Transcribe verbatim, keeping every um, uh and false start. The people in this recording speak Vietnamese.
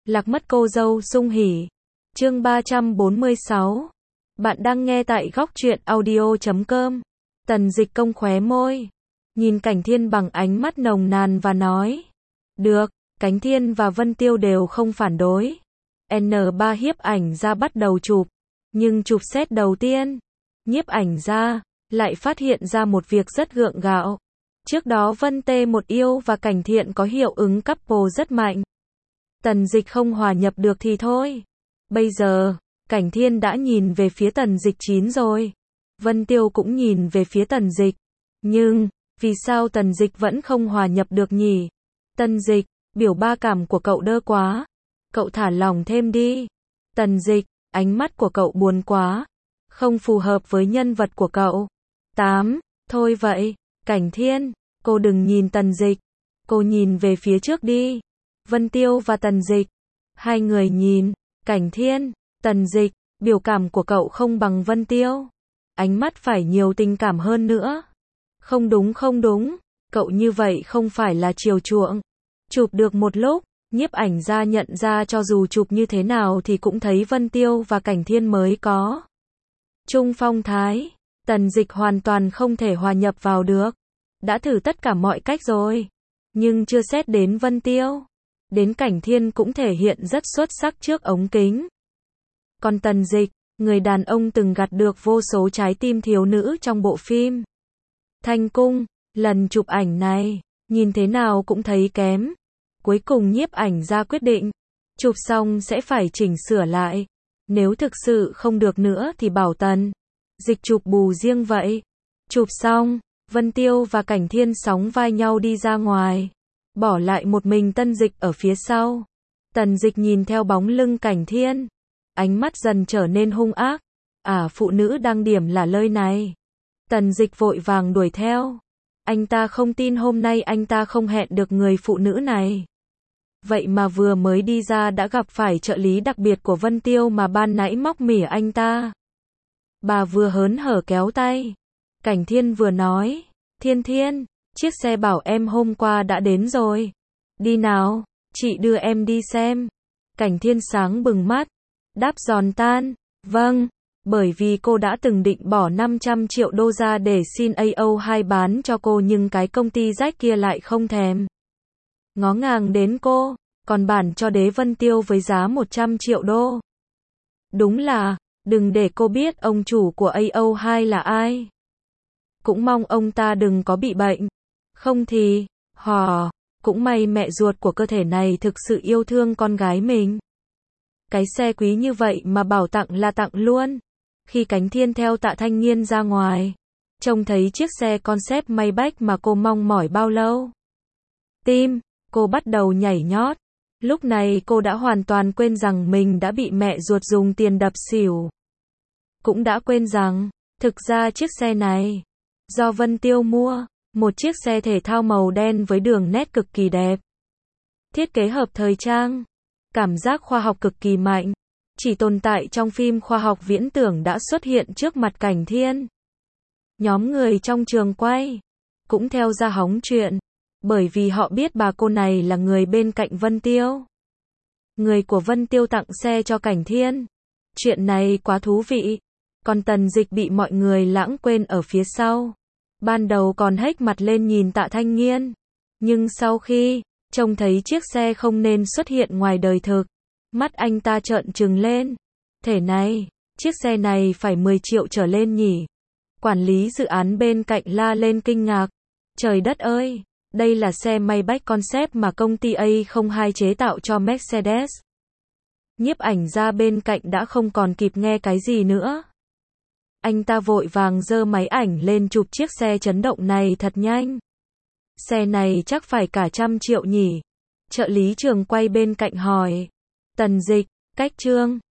Lạc mất cô dâu sung hỉ. Chương ba trăm bốn mươi sáu. Bạn đang nghe tại góc truyện audio chấm com. Tần Dịch cong khóe môi, nhìn Cảnh Thiên bằng ánh mắt nồng nàn và nói. Được, Cảnh Thiên và Vân Tiêu đều không phản đối. en ba nhiếp ảnh ra bắt đầu chụp. Nhưng chụp set đầu tiên, nhiếp ảnh ra lại phát hiện ra một việc rất gượng gạo. Trước đó Vân Tê một yêu và Cảnh Thiện có hiệu ứng couple rất mạnh. Tần Dịch không hòa nhập được thì thôi. Bây giờ, Cảnh Thiên đã nhìn về phía Tần Dịch chín rồi. Vân Tiêu cũng nhìn về phía Tần Dịch. Nhưng, vì sao Tần Dịch vẫn không hòa nhập được nhỉ? Tần Dịch, biểu ba cảm của cậu đơ quá. Cậu thả lỏng thêm đi. Tần Dịch, ánh mắt của cậu buồn quá. Không phù hợp với nhân vật của cậu. tám. Thôi vậy, Cảnh Thiên, cô đừng nhìn Tần Dịch. Cô nhìn về phía trước đi. Vân Tiêu và Tần Dịch. Hai người nhìn. Cảnh Thiên, Tần Dịch, biểu cảm của cậu không bằng Vân Tiêu. Ánh mắt phải nhiều tình cảm hơn nữa. Không đúng không đúng, cậu như vậy không phải là chiều chuộng. Chụp được một lúc, nhiếp ảnh ra nhận ra cho dù chụp như thế nào thì cũng thấy Vân Tiêu và Cảnh Thiên mới có chung phong thái. Tần Dịch hoàn toàn không thể hòa nhập vào được. Đã thử tất cả mọi cách rồi, nhưng chưa xét đến Vân Tiêu. Đến Cảnh Thiên cũng thể hiện rất xuất sắc trước ống kính. Còn Tần Dịch, người đàn ông từng gặt được vô số trái tim thiếu nữ trong bộ phim Thanh Cung, lần chụp ảnh này, nhìn thế nào cũng thấy kém. Cuối cùng nhiếp ảnh ra quyết định, chụp xong sẽ phải chỉnh sửa lại. Nếu thực sự không được nữa thì bảo Tần Dịch chụp bù riêng vậy. Chụp xong, Vân Tiêu và Cảnh Thiên sóng vai nhau đi ra ngoài. Bỏ lại một mình Tần Dịch ở phía sau. Tần Dịch nhìn theo bóng lưng Cảnh Thiên. Ánh mắt dần trở nên hung ác. À, phụ nữ đang điểm là nơi này. Tần Dịch vội vàng đuổi theo. Anh ta không tin hôm nay anh ta không hẹn được người phụ nữ này. Vậy mà vừa mới đi ra đã gặp phải trợ lý đặc biệt của Vân Tiêu mà ban nãy móc mỉa anh ta. Bà vừa hớn hở kéo tay. Cảnh Thiên vừa nói. Thiên Thiên, chiếc xe bảo em hôm qua đã đến rồi. Đi nào, chị đưa em đi xem. Cảnh Thiên sáng bừng mắt. Đáp giòn tan. Vâng, bởi vì cô đã từng định bỏ năm trăm triệu đô ra để xin a o hai bán cho cô nhưng cái công ty rách kia lại không thèm ngó ngàng đến cô, còn bản cho Đế Vân Tiêu với giá một trăm triệu đô. Đúng là, đừng để cô biết ông chủ của a o hai là ai. Cũng mong ông ta đừng có bị bệnh. Không thì, hò, cũng may mẹ ruột của cơ thể này thực sự yêu thương con gái mình. Cái xe quý như vậy mà bảo tặng là tặng luôn. Khi Cảnh Thiên theo Tạ Thanh Nghiên ra ngoài, trông thấy chiếc xe concept Maybach mà cô mong mỏi bao lâu. Tim, cô bắt đầu nhảy nhót. Lúc này cô đã hoàn toàn quên rằng mình đã bị mẹ ruột dùng tiền đập xỉu. Cũng đã quên rằng, thực ra chiếc xe này, do Vân Tiêu mua, một chiếc xe thể thao màu đen với đường nét cực kỳ đẹp. Thiết kế hợp thời trang. Cảm giác khoa học cực kỳ mạnh. Chỉ tồn tại trong phim khoa học viễn tưởng đã xuất hiện trước mặt Cảnh Thiên. Nhóm người trong trường quay cũng theo ra hóng chuyện, bởi vì họ biết bà cô này là người bên cạnh Vân Tiêu. Người của Vân Tiêu tặng xe cho Cảnh Thiên. Chuyện này quá thú vị. Còn Tần Dịch bị mọi người lãng quên ở phía sau. Ban đầu còn hếch mặt lên nhìn Tạ Thanh Nghiên. Nhưng sau khi trông thấy chiếc xe không nên xuất hiện ngoài đời thực, mắt anh ta trợn trừng lên. Thể này, chiếc xe này phải mười triệu trở lên nhỉ? Quản lý dự án bên cạnh la lên kinh ngạc. Trời đất ơi, đây là xe Maybach concept mà công ty a không hai chế tạo cho Mercedes. Nhiếp ảnh ra bên cạnh đã không còn kịp nghe cái gì nữa. Anh ta vội vàng giơ máy ảnh lên chụp chiếc xe chấn động này thật nhanh. Xe này chắc phải cả trăm triệu nhỉ? Trợ lý trường quay bên cạnh hỏi. Tần Dịch, cách Trương,